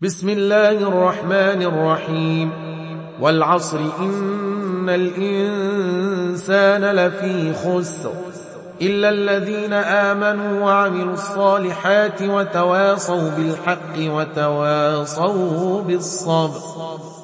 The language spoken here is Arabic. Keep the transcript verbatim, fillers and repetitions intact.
بسم الله الرحمن الرحيم والعصر إن الإنسان لفي خسر إلا الذين آمنوا وعملوا الصالحات وتواصوا بالحق وتواصوا بالصبر.